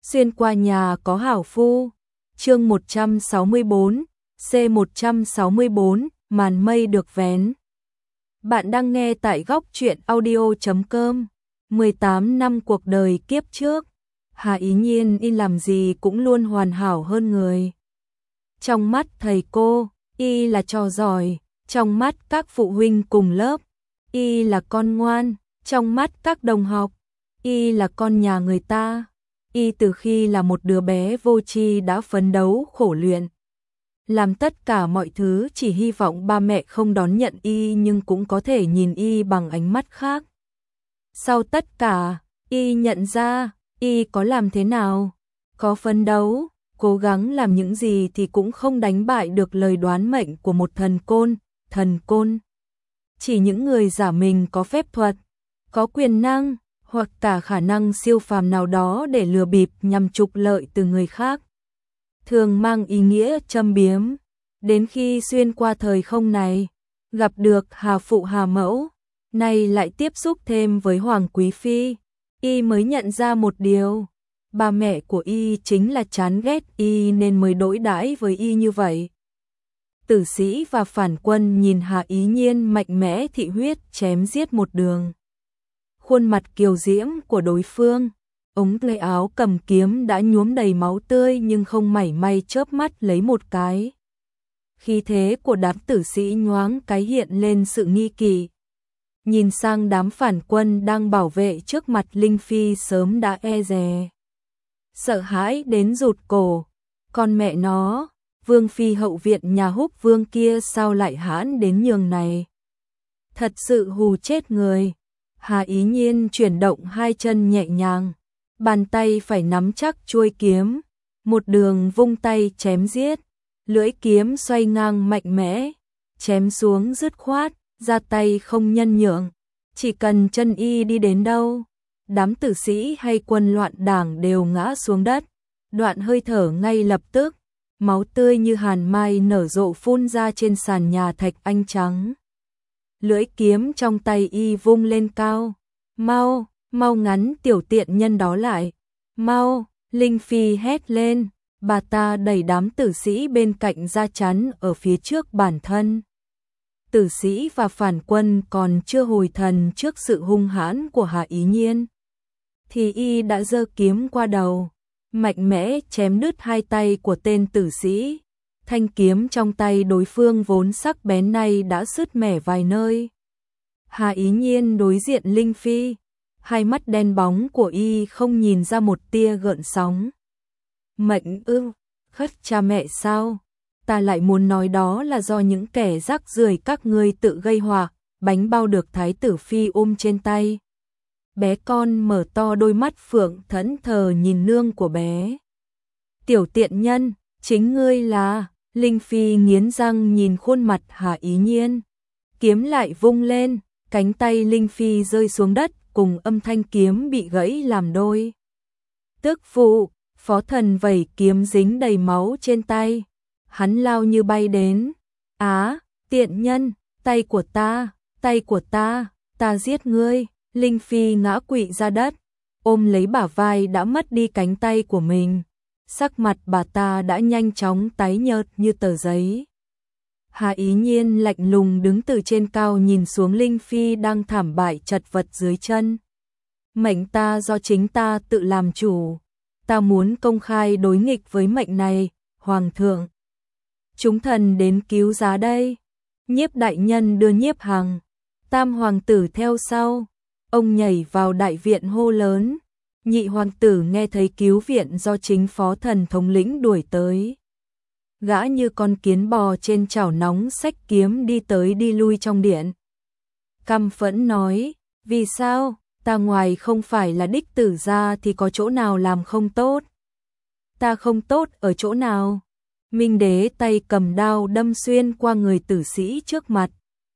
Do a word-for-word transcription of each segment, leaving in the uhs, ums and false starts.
Xuyên qua nhà có hảo phu. Chương một trăm sáu mươi bốn, C một trăm sáu mươi bốn, màn mây được vén. Bạn đang nghe tại góc truyện audio chấm com. mười tám năm cuộc đời kiếp trước, Hà Ý Nhiên y làm gì cũng luôn hoàn hảo hơn người. Trong mắt thầy cô, y là trò giỏi, trong mắt các phụ huynh cùng lớp, y là con ngoan, trong mắt các đồng học, y là con nhà người ta. Y từ khi là một đứa bé vô tri đã phấn đấu khổ luyện, làm tất cả mọi thứ chỉ hy vọng ba mẹ không đón nhận y nhưng cũng có thể nhìn y bằng ánh mắt khác. Sau tất cả, y nhận ra, y có làm thế nào, có phấn đấu, cố gắng làm những gì thì cũng không đánh bại được lời đoán mệnh của một thần côn. Thần côn chỉ những người giả mình có phép thuật, có quyền năng, hoặc cả khả năng siêu phàm nào đó để lừa bịp nhằm trục lợi từ người khác. Thường mang ý nghĩa châm biếm, đến khi xuyên qua thời không này, gặp được Hà Phụ Hà Mẫu, nay lại tiếp xúc thêm với Hoàng Quý Phi, y mới nhận ra một điều, ba mẹ của y chính là chán ghét y nên mới đối đãi với y như vậy. Tử sĩ và phản quân nhìn Hà Ý Nhiên mạnh mẽ thị huyết chém giết một đường. Khuôn mặt kiều diễm của đối phương, ống tay áo cầm kiếm đã nhuốm đầy máu tươi nhưng không mảy may chớp mắt lấy một cái. Khí thế của đám tử sĩ nhoáng cái hiện lên sự nghi kỵ. Nhìn sang đám phản quân đang bảo vệ trước mặt Linh Phi sớm đã e dè. Sợ hãi đến rụt cổ, con mẹ nó, Vương Phi hậu viện nhà Húc Vương kia sao lại hãn đến nhường này. Thật sự hù chết người. Hà Ý Nhiên chuyển động hai chân nhẹ nhàng, bàn tay phải nắm chắc chuôi kiếm, một đường vung tay chém giết, lưỡi kiếm xoay ngang mạnh mẽ, chém xuống dứt khoát, ra tay không nhân nhượng, chỉ cần chân y đi đến đâu, đám tử sĩ hay quân loạn đảng đều ngã xuống đất, đoạn hơi thở ngay lập tức, máu tươi như hàn mai nở rộ phun ra trên sàn nhà thạch anh trắng. Lưỡi kiếm trong tay y vung lên cao. Mau, mau ngắn tiểu tiện nhân đó lại. Mau, Linh Phi hét lên. Bà ta đẩy đám tử sĩ bên cạnh ra chắn ở phía trước bản thân. Tử sĩ và phản quân còn chưa hồi thần trước sự hung hãn của Hà Ý Nhiên, thì y đã giơ kiếm qua đầu, mạnh mẽ chém đứt hai tay của tên tử sĩ. Thanh kiếm trong tay đối phương vốn sắc bén này đã sứt mẻ vài nơi. Hà Ý Nhiên đối diện Linh Phi, hai mắt đen bóng của y không nhìn ra một tia gợn sóng. Mệnh ư, khất cha mẹ sao? Ta lại muốn nói đó là do những kẻ rác rưởi các ngươi tự gây họa, bánh bao được Thái tử Phi ôm trên tay. Bé con mở to đôi mắt phượng thẫn thờ nhìn nương của bé. Tiểu tiện nhân, chính ngươi là... Linh Phi nghiến răng nhìn khuôn mặt Hà Ý Nhiên, kiếm lại vung lên, cánh tay Linh Phi rơi xuống đất cùng âm thanh kiếm bị gãy làm đôi. Tức phụ, phó thần vẩy kiếm dính đầy máu trên tay, hắn lao như bay đến. Á, tiện nhân, tay của ta, tay của ta, ta giết ngươi. Linh Phi ngã quỵ ra đất, ôm lấy bả vai đã mất đi cánh tay của mình. Sắc mặt bà ta đã nhanh chóng tái nhợt như tờ giấy. Hà Ý Nhiên lạnh lùng đứng từ trên cao nhìn xuống Linh Phi đang thảm bại chật vật dưới chân. Mệnh ta do chính ta tự làm chủ. Ta muốn công khai đối nghịch với mệnh này, Hoàng thượng. Chúng thần đến cứu giá đây. Nhiếp đại nhân đưa Nhiếp Hằng, tam hoàng tử theo sau. Ông nhảy vào đại viện hô lớn. Nhị hoàng tử nghe thấy cứu viện do chính phó thần thống lĩnh đuổi tới. Gã như con kiến bò trên chảo nóng xách kiếm đi tới đi lui trong điện. Căm phẫn nói, vì sao, ta ngoài không phải là đích tử ra thì có chỗ nào làm không tốt. Ta không tốt ở chỗ nào. Minh đế tay cầm đao đâm xuyên qua người tử sĩ trước mặt.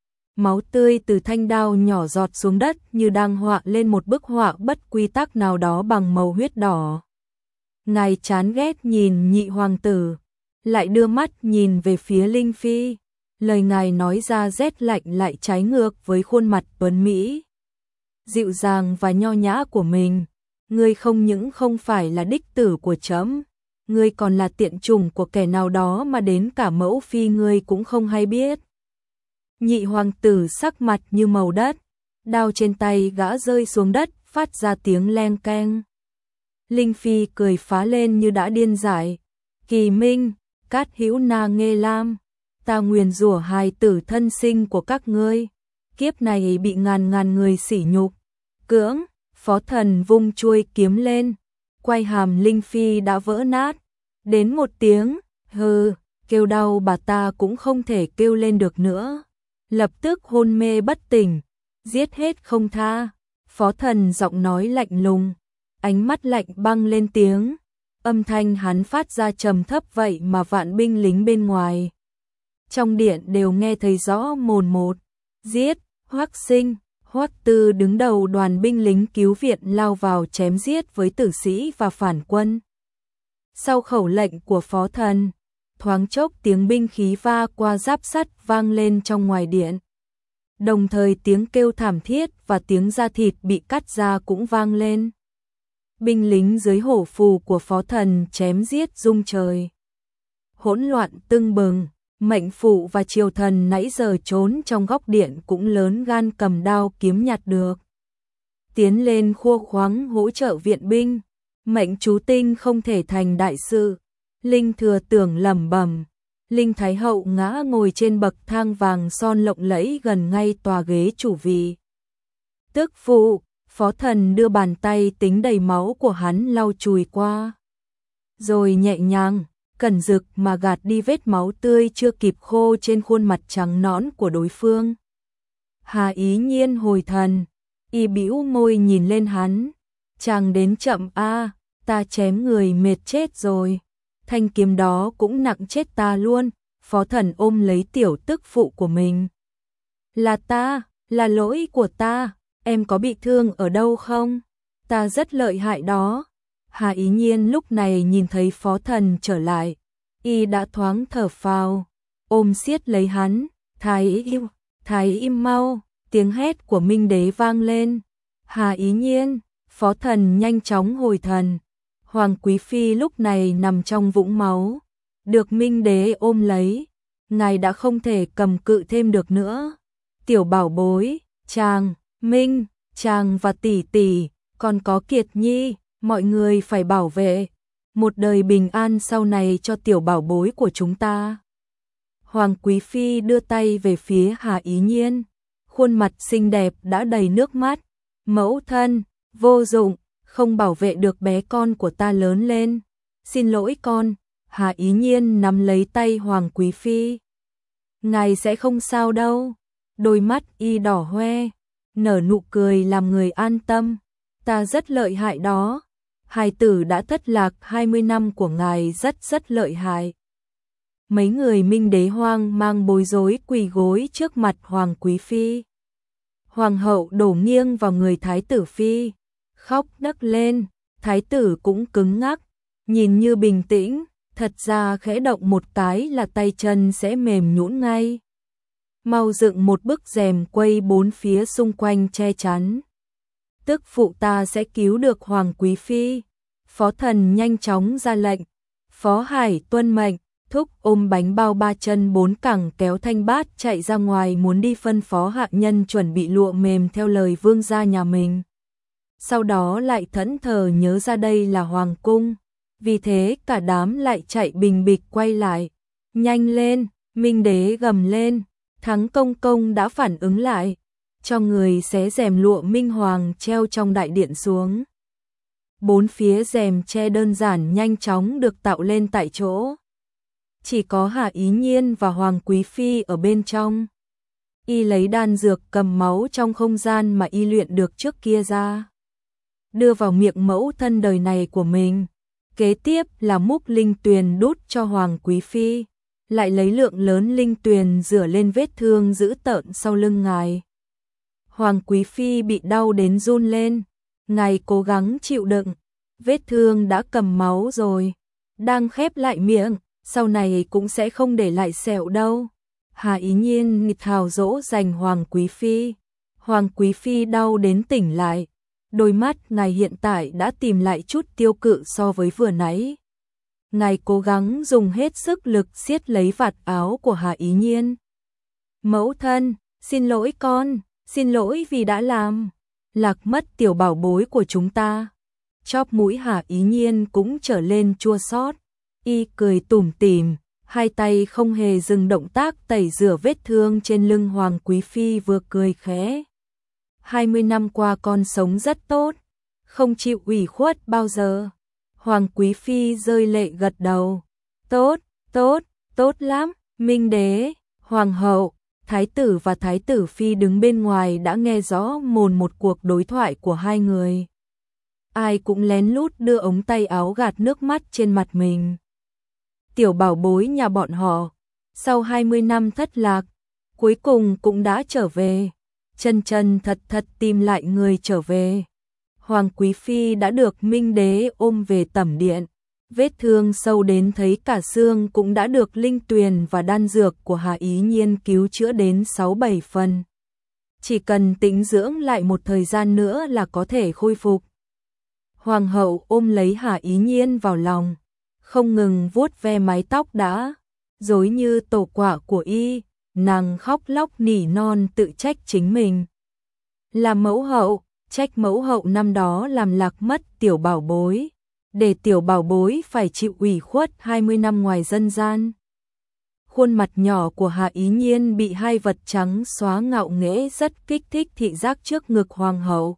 Máu tươi từ thanh đao nhỏ giọt xuống đất như đang họa lên một bức họa bất quy tắc nào đó bằng màu huyết đỏ. Ngài chán ghét nhìn nhị hoàng tử, lại đưa mắt nhìn về phía Linh Phi. Lời ngài nói ra rét lạnh lại trái ngược với khuôn mặt tuấn mỹ, dịu dàng và nho nhã của mình. ngươi không những không phải là đích tử của trẫm, ngươi còn là tiện chủng của kẻ nào đó mà đến cả mẫu phi ngươi cũng không hay biết. Nhị hoàng tử sắc mặt như màu đất, đao trên tay gã rơi xuống đất, phát ra tiếng leng keng. Linh Phi cười phá lên như đã điên dại. Kỳ Minh, Cát Hữu Na Nghê Lam, ta nguyền rủa hài tử thân sinh của các ngươi, kiếp này bị ngàn ngàn người sỉ nhục. Cưỡng, Phó Thần vung chuôi kiếm lên, quay hàm Linh Phi đã vỡ nát. Đến một tiếng, hừ, kêu đau bà ta cũng không thể kêu lên được nữa. Lập tức hôn mê bất tỉnh, giết hết không tha. Phó Thần giọng nói lạnh lùng, ánh mắt lạnh băng lên tiếng. Âm thanh hắn phát ra trầm thấp vậy mà vạn binh lính bên ngoài trong điện đều nghe thấy rõ mồn một. Giết, Hoắc Sinh. Hoắc Tư đứng đầu đoàn binh lính cứu viện lao vào chém giết với tử sĩ và phản quân. Sau khẩu lệnh của Phó Thần, thoáng chốc tiếng binh khí va qua giáp sắt vang lên trong ngoài điện. Đồng thời tiếng kêu thảm thiết và tiếng da thịt bị cắt ra cũng vang lên. Binh lính dưới hổ phù của Phó Thần chém giết rung trời. Hỗn loạn tưng bừng, Mệnh Phụ và Triều Thần nãy giờ trốn trong góc điện cũng lớn gan cầm đao kiếm nhặt được. Tiến lên khua khoáng hỗ trợ viện binh, Mệnh Chú Tinh không thể thành đại sự. Linh Thừa tưởng lẩm bẩm, Linh Thái Hậu ngã ngồi trên bậc thang vàng son lộng lẫy gần ngay tòa ghế chủ vị. Tức phụ, Phó Thần đưa bàn tay tính đầy máu của hắn lau chùi qua. Rồi nhẹ nhàng, cẩn rực mà gạt đi vết máu tươi chưa kịp khô trên khuôn mặt trắng nõn của đối phương. Hà Ý Nhiên hồi thần, y bĩu môi nhìn lên hắn. Chàng đến chậm a, ta chém người mệt chết rồi. Thanh kiếm đó cũng nặng chết ta luôn. Phó Thần ôm lấy tiểu tức phụ của mình. Là ta, là lỗi của ta, em có bị thương ở đâu không? Ta rất lợi hại đó. Hà Ý Nhiên lúc này nhìn thấy Phó Thần trở lại, y đã thoáng thở phào, ôm siết lấy hắn. Thái im, Thái im mau, tiếng hét của Minh Đế vang lên. Hà Ý Nhiên, Phó Thần nhanh chóng hồi thần. Hoàng Quý Phi lúc này nằm trong vũng máu, được Minh Đế ôm lấy, ngài đã không thể cầm cự thêm được nữa. Tiểu bảo bối, chàng, Minh, chàng và tỷ tỷ, còn có Kiệt Nhi, mọi người phải bảo vệ một đời bình an sau này cho tiểu bảo bối của chúng ta. Hoàng Quý Phi đưa tay về phía Hà Ý Nhiên, khuôn mặt xinh đẹp đã đầy nước mắt. Mẫu thân, vô dụng, không bảo vệ được bé con của ta lớn lên. Xin lỗi con. Hà Ý Nhiên nắm lấy tay Hoàng Quý Phi. Ngài sẽ không sao đâu. Đôi mắt y đỏ hoe, nở nụ cười làm người an tâm. Ta rất lợi hại đó. Hài tử đã thất lạc hai mươi năm của ngài rất rất lợi hại. Mấy người Minh Đế hoang mang bối rối quỳ gối trước mặt Hoàng Quý Phi. Hoàng hậu đổ nghiêng vào người Thái tử Phi, khóc nấc lên. Thái tử cũng cứng ngắc, nhìn như bình tĩnh, thật ra khẽ động một cái là tay chân sẽ mềm nhũn ngay. Mau dựng một bức rèm quây bốn phía xung quanh che chắn. Tức phụ ta sẽ cứu được Hoàng Quý Phi. Phó Thần nhanh chóng ra lệnh. Phó Hải tuân mệnh, thúc ôm bánh bao ba chân bốn cẳng kéo Thanh Bát chạy ra ngoài muốn đi phân phó hạ nhân chuẩn bị lụa mềm theo lời vương gia nhà mình. Sau đó lại thẫn thờ nhớ ra đây là Hoàng cung. Vì thế cả đám lại chạy bình bịch quay lại. Nhanh lên, Minh Đế gầm lên. Thắng Công Công đã phản ứng lại, cho người xé rèm lụa minh hoàng treo trong đại điện xuống. Bốn phía rèm che đơn giản nhanh chóng được tạo lên tại chỗ. Chỉ có Hà Ý Nhiên và Hoàng Quý Phi ở bên trong. Y lấy đan dược cầm máu trong không gian mà y luyện được trước kia ra, đưa vào miệng mẫu thân đời này của mình. Kế tiếp là múc linh tuyền đút cho Hoàng Quý Phi, lại lấy lượng lớn linh tuyền rửa lên vết thương dữ tợn sau lưng ngài. Hoàng Quý Phi bị đau đến run lên, ngài cố gắng chịu đựng, vết thương đã cầm máu rồi, đang khép lại miệng, sau này cũng sẽ không để lại sẹo đâu. Hà Ý Nhiên nghịch hào dỗ dành Hoàng Quý Phi. Hoàng Quý Phi đau đến tỉnh lại, đôi mắt ngài hiện tại đã tìm lại chút tiêu cự so với vừa nãy. Ngài cố gắng dùng hết sức lực siết lấy vạt áo của Hà Ý Nhiên. Mẫu thân, xin lỗi con, xin lỗi vì đã làm lạc mất tiểu bảo bối của chúng ta. Chóp mũi Hà Ý Nhiên cũng trở lên chua xót. Y cười tủm tỉm, hai tay không hề dừng động tác tẩy rửa vết thương trên lưng Hoàng Quý Phi, vừa cười khẽ. hai mươi năm qua con sống rất tốt, không chịu ủy khuất bao giờ. Hoàng Quý Phi rơi lệ gật đầu. Tốt, tốt, tốt lắm. Minh đế, hoàng hậu, thái tử và thái tử phi đứng bên ngoài đã nghe rõ mồn một cuộc đối thoại của hai người. Ai cũng lén lút đưa ống tay áo gạt nước mắt trên mặt mình. Tiểu bảo bối nhà bọn họ, sau hai mươi năm thất lạc, cuối cùng cũng đã trở về. Chân chân thật thật tìm lại người trở về. Hoàng Quý Phi đã được Minh đế ôm về tẩm điện. Vết thương sâu đến thấy cả xương cũng đã được linh tuyền và đan dược của Hà Ý Nhiên cứu chữa đến sáu bảy phần. Chỉ cần tĩnh dưỡng lại một thời gian nữa là có thể khôi phục. Hoàng hậu ôm lấy Hà Ý Nhiên vào lòng, không ngừng vuốt ve mái tóc đã rối như tổ quả của y, nàng khóc lóc nỉ non tự trách chính mình. Làm mẫu hậu, trách mẫu hậu năm đó làm lạc mất tiểu bảo bối, để tiểu bảo bối phải chịu ủy khuất hai mươi năm ngoài dân gian. Khuôn mặt nhỏ của Hà Ý Nhiên bị hai vật trắng xóa ngạo nghễ rất kích thích thị giác trước ngực hoàng hậu,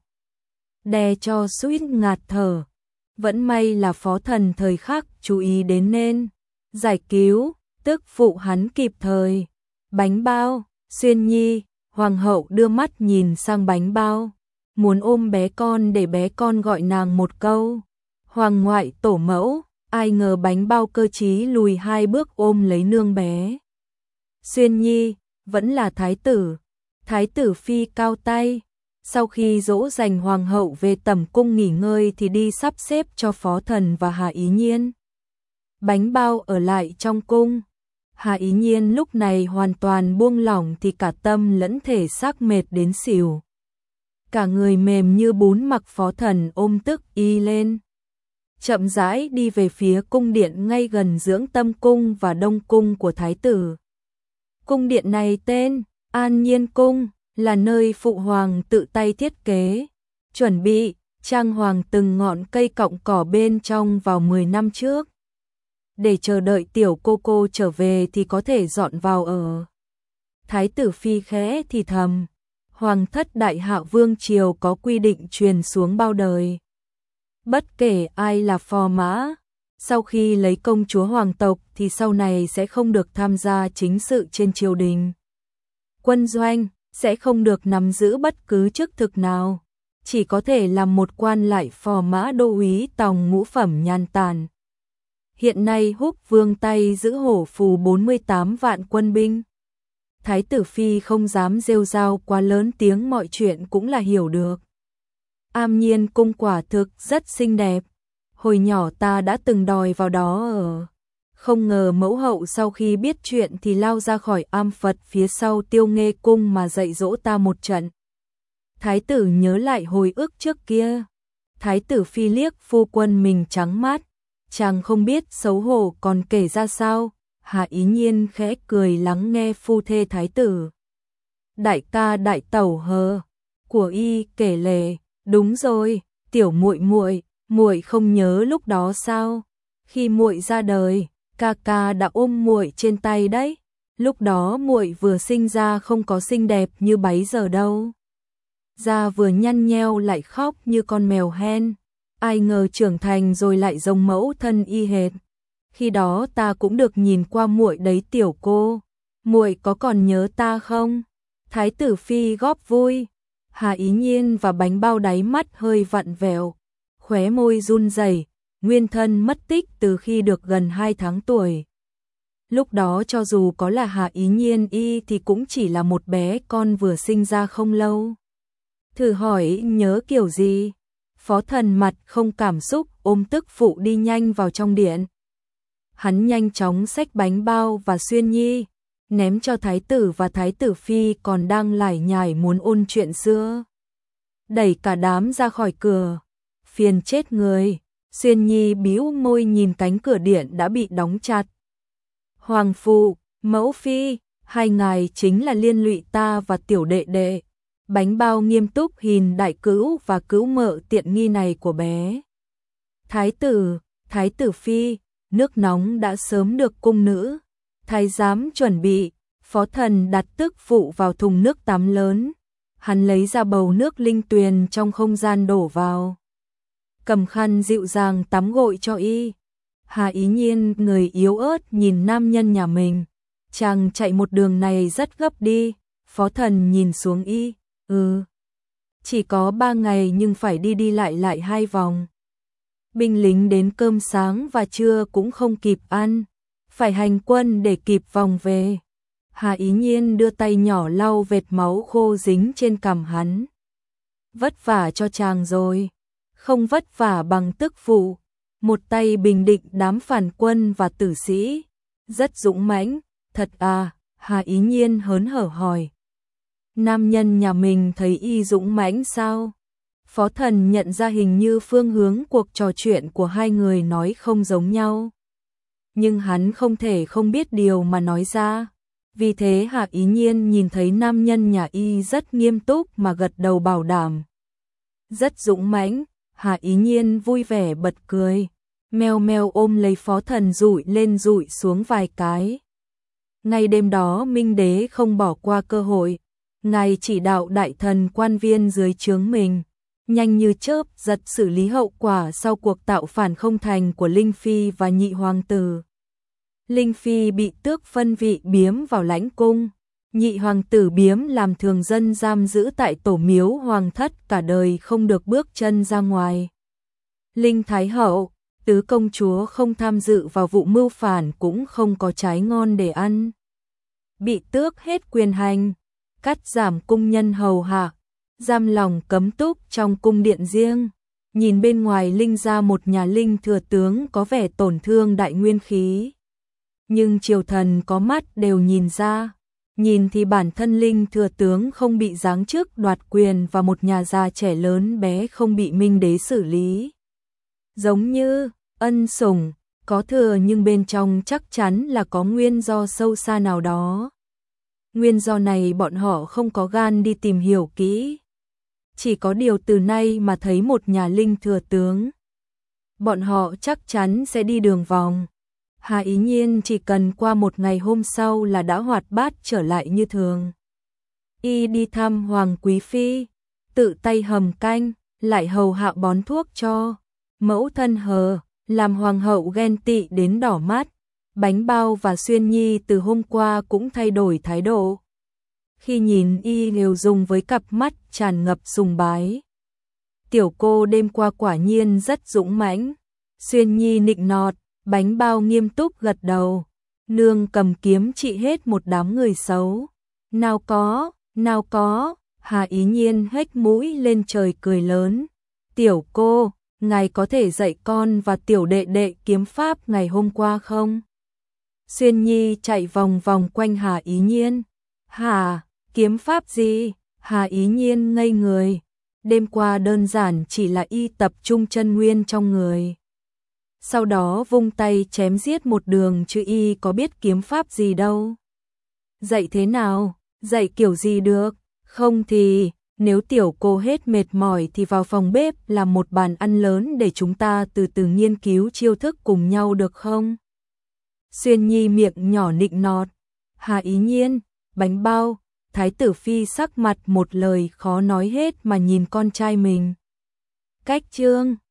đè cho suýt ngạt thở. Vẫn may là phó thần thời khắc chú ý đến nên giải cứu, tức phụ hắn kịp thời. Bánh bao, Xuyên Nhi, hoàng hậu đưa mắt nhìn sang bánh bao, muốn ôm bé con để bé con gọi nàng một câu. Hoàng ngoại tổ mẫu, ai ngờ bánh bao cơ trí lùi hai bước ôm lấy nương bé. Xuyên Nhi, vẫn là thái tử. Thái tử phi cao tay. Sau khi dỗ dành hoàng hậu về tẩm cung nghỉ ngơi thì đi sắp xếp cho phó thần và Hà Ý Nhiên. Bánh bao ở lại trong cung. Hà Ý Nhiên lúc này hoàn toàn buông lỏng thì cả tâm lẫn thể xác mệt đến xỉu. Cả người mềm như bún, mặc phó thần ôm tức y lên. Chậm rãi đi về phía cung điện ngay gần dưỡng tâm cung và đông cung của thái tử. Cung điện này tên An Nhiên Cung, là nơi phụ hoàng tự tay thiết kế, chuẩn bị, trang hoàng từng ngọn cây cọng cỏ bên trong vào mười năm trước. Để chờ đợi tiểu cô cô trở về thì có thể dọn vào ở. Thái tử phi khẽ thì thầm, hoàng thất đại hạ vương triều có quy định truyền xuống bao đời. Bất kể ai là phò mã, sau khi lấy công chúa hoàng tộc thì sau này sẽ không được tham gia chính sự trên triều đình. Quân doanh sẽ không được nắm giữ bất cứ chức thực nào, chỉ có thể làm một quan lại phò mã đô úy tòng ngũ phẩm nhàn tản. Hiện nay Húc Vương tay giữ hổ phù bốn mươi tám vạn quân binh. Thái tử phi không dám rêu rao quá lớn tiếng, mọi chuyện cũng là hiểu được. Am Nhiên Cung quả thực rất xinh đẹp. Hồi nhỏ ta đã từng đòi vào đó ở. Không ngờ mẫu hậu sau khi biết chuyện thì lao ra khỏi am Phật phía sau Tiêu Nghê Cung mà dạy dỗ ta một trận. Thái tử nhớ lại hồi ức trước kia. Thái tử phi liếc phu quân mình trắng mắt. Chàng không biết xấu hổ còn kể ra sao. Hà Ý Nhiên khẽ cười lắng nghe phu thê thái tử. Đại ca đại tẩu hờ của y kể lể, đúng rồi, tiểu muội muội, muội không nhớ lúc đó sao? Khi muội ra đời, ca ca đã ôm muội trên tay đấy. Lúc đó muội vừa sinh ra không có xinh đẹp như bấy giờ đâu. Da vừa nhăn nheo lại khóc như con mèo hen. Ai ngờ trưởng thành rồi lại giống mẫu thân y hệt. Khi đó ta cũng được nhìn qua muội đấy tiểu cô. Muội có còn nhớ ta không? Thái tử phi góp vui. Hà Ý Nhiên và bánh bao đáy mắt hơi vặn vẹo, khóe môi run rẩy, nguyên thân mất tích từ khi được gần hai tháng tuổi. Lúc đó cho dù có là Hà Ý Nhiên y thì cũng chỉ là một bé con vừa sinh ra không lâu. Thử hỏi nhớ kiểu gì? Phó thần mặt không cảm xúc ôm tức phụ đi nhanh vào trong điện. Hắn nhanh chóng xách bánh bao và Xuyên Nhi, ném cho thái tử và thái tử phi còn đang lải nhải muốn ôn chuyện xưa. đẩy cả đám ra khỏi cửa. Phiền chết người. Xuyên Nhi bĩu môi nhìn cánh cửa điện đã bị đóng chặt. Hoàng phụ, mẫu phi, hai ngài chính là liên lụy ta và tiểu đệ đệ. Bánh bao nghiêm túc hìn đại cữu và cữu mợ tiện nghi này của bé. Thái tử, thái tử phi, nước nóng đã sớm được cung nữ. Thái giám chuẩn bị, phó thần đặt tức phụ vào thùng nước tắm lớn. Hắn lấy ra bầu nước linh tuyền trong không gian đổ vào. Cầm khăn dịu dàng tắm gội cho y. Hà Ý Nhiên người yếu ớt nhìn nam nhân nhà mình. Chàng chạy một đường này rất gấp đi. Phó thần nhìn xuống y. Ừ. Chỉ có ba ngày nhưng phải đi đi lại lại hai vòng. Binh lính đến cơm sáng và trưa cũng không kịp ăn. Phải hành quân để kịp vòng về. Hà Ý Nhiên đưa tay nhỏ lau vệt máu khô dính trên cằm hắn. Vất vả cho chàng rồi. Không vất vả bằng tức phụ. Một tay bình định đám phản quân và tử sĩ. Rất dũng mãnh. Thật à? Hà Ý Nhiên hớn hở hỏi. Nam nhân nhà mình thấy y dũng mãnh sao? Phó thần nhận ra hình như phương hướng cuộc trò chuyện của hai người nói không giống nhau. Nhưng hắn không thể không biết điều mà nói ra. Vì thế Hạ Ý Nhiên nhìn thấy nam nhân nhà y rất nghiêm túc mà gật đầu bảo đảm. Rất dũng mãnh. Hạ Ý Nhiên vui vẻ bật cười. Meo meo ôm lấy phó thần dụi lên dụi xuống vài cái. Ngay đêm đó Minh Đế không bỏ qua cơ hội. Ngài chỉ đạo đại thần quan viên dưới trướng mình. Nhanh như chớp giật xử lý hậu quả sau cuộc tạo phản không thành của Linh Phi và nhị hoàng tử. Linh Phi bị tước phân vị biếm vào lãnh cung. Nhị hoàng tử biếm làm thường dân giam giữ tại tổ miếu hoàng thất cả đời không được bước chân ra ngoài. Linh Thái hậu, tứ công chúa không tham dự vào vụ mưu phản cũng không có trái ngon để ăn. Bị tước hết quyền hành, cắt giảm cung nhân hầu hạ, giam lòng cấm túc trong cung điện riêng. Nhìn bên ngoài Linh ra một nhà Linh thừa tướng có vẻ tổn thương đại nguyên khí. Nhưng triều thần có mắt đều nhìn ra. Nhìn thì bản thân Linh thừa tướng không bị giáng chức đoạt quyền và một nhà già trẻ lớn bé không bị Minh Đế xử lý. Giống như ân sủng, có thừa nhưng bên trong chắc chắn là có nguyên do sâu xa nào đó. Nguyên do này bọn họ không có gan đi tìm hiểu kỹ. Chỉ có điều từ nay mà thấy một nhà Linh thừa tướng, bọn họ chắc chắn sẽ đi đường vòng. Hà Ý Nhiên chỉ cần qua một ngày hôm sau là đã hoạt bát trở lại như thường. Y đi thăm Hoàng Quý Phi, tự tay hầm canh, lại hầu hạ bón thuốc cho. Mẫu thân hờ, làm hoàng hậu ghen tị đến đỏ mắt. Bánh bao và Xuyên Nhi từ hôm qua cũng thay đổi thái độ. Khi nhìn y đều dùng với cặp mắt tràn ngập sùng bái. Tiểu cô đêm qua quả nhiên rất dũng mãnh. Xuyên Nhi nịnh nọt, bánh bao nghiêm túc gật đầu. Nương cầm kiếm trị hết một đám người xấu. Nào có, nào có, Hà Ý Nhiên hếch mũi lên trời cười lớn. Tiểu cô, ngài có thể dạy con và tiểu đệ đệ kiếm pháp ngày hôm qua không? Xuyên Nhi chạy vòng vòng quanh Hà Ý Nhiên. Hà, kiếm pháp gì? Hà Ý Nhiên ngây người. Đêm qua đơn giản chỉ là y tập trung chân nguyên trong người. Sau đó vung tay chém giết một đường chứ y có biết kiếm pháp gì đâu. Dạy thế nào? Dạy kiểu gì được? Không thì, nếu tiểu cô hết mệt mỏi thì vào phòng bếp làm một bàn ăn lớn để chúng ta từ từ nghiên cứu chiêu thức cùng nhau được không? Xuyên Nhi miệng nhỏ nịnh nọt. Hà Ý Nhiên, bánh bao, Thái tử phi sắc mặt một lời khó nói hết mà nhìn con trai mình. Cách chương